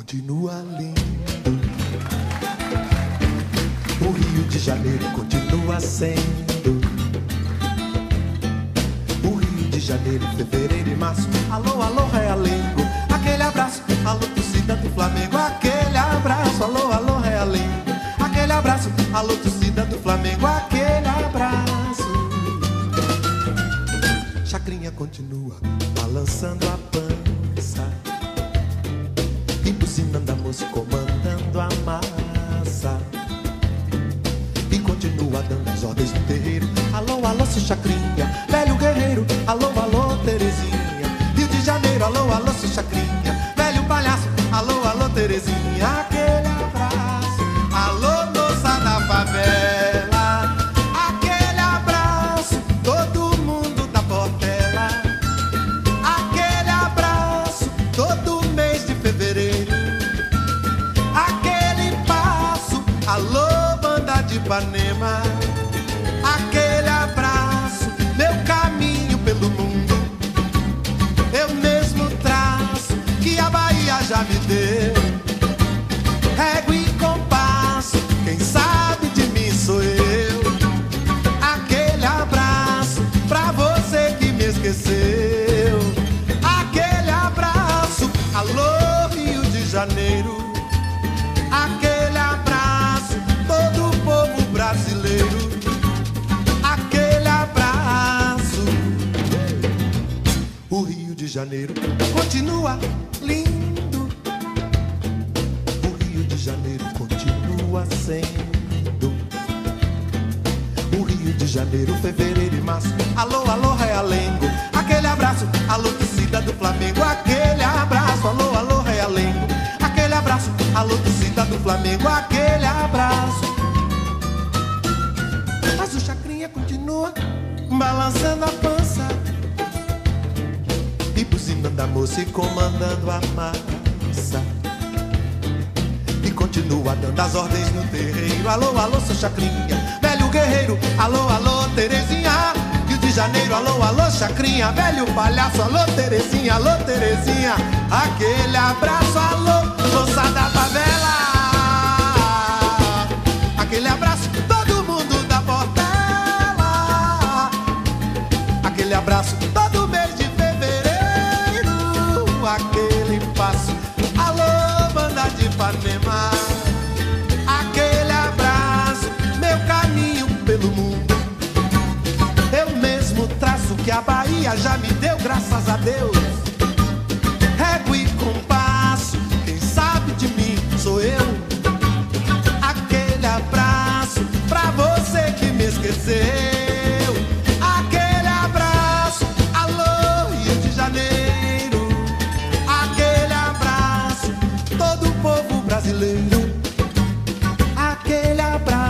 continua lindo. O Rio de Janeiro continua sendo. O Rio de Janeiro, fevereiro e março. Alô, alô, Realengo. Aquele abraço, alô, torcida do Flamengo. Aquele abraço, alô, alô, Realengo. Aquele abraço, alô, torcida do Flamengo. Aquele abraço. Chacrinha continua balançando a pança e buzinando a moça, comandando a massa. E continua dando as ordens no terreiro. Alô, alô, seu Chacrinha, velho guerreiro. Alô, alô, Terezinha. Rio de Janeiro, alô, alô, seu Chacrinha, velho palhaço. Alô, alô, Terezinha. Aquele abraço. Alô, moça da favela. Aquele abraço. Todo mundo da Portela. Aquele abraço. Todo mês de fevereiro. Aquele passo. Alô, banda de Ipanema. Aquele abraço. Meu caminho pelo mundo eu mesmo traço, que a Bahia já me deu. Régua e compasso, quem sabe de mim sou eu. Aquele abraço pra você que me esqueceu. Aquele abraço, alô, Rio de Janeiro. Aquele abraço, todo o povo brasileiro. Aquele abraço. O Rio de Janeiro continua lindo. O Rio de Janeiro continua sendo. O Rio de Janeiro, fevereiro e março. Alô, alô, Realengo. Aquele abraço, alô, torcida do Flamengo. Aquele abraço, alô, alô, Realengo. Aquele abraço, alô, torcida do Flamengo. Aquele abraço. Mas o Chacrinha continua balançando a pança e buzinando a moça e comandando a massa. E continua dando as ordens no terreiro. Alô, alô, seu Chacrinha, velho guerreiro. Alô, alô, Terezinha. Rio de Janeiro, alô, alô, Chacrinha, velho palhaço. Alô, Terezinha, alô, Terezinha. Aquele abraço, alô, moça da favela. Aquele abraço, todo mundo da Portela. Aquele abraço, todo mês de fevereiro. Aquele passo, alô, banda de Ipanema. Aquele abraço, meu caminho pelo mundo eu mesmo traço, que a Bahia já me deu, graças a Deus. Régua e compasso, quem sabe de mim sou eu. Aquele abraço pra você que me esqueceu. Aquele abraço, alô, Rio de Janeiro. Aquele abraço, todo o povo brasileiro. Aquele abraço.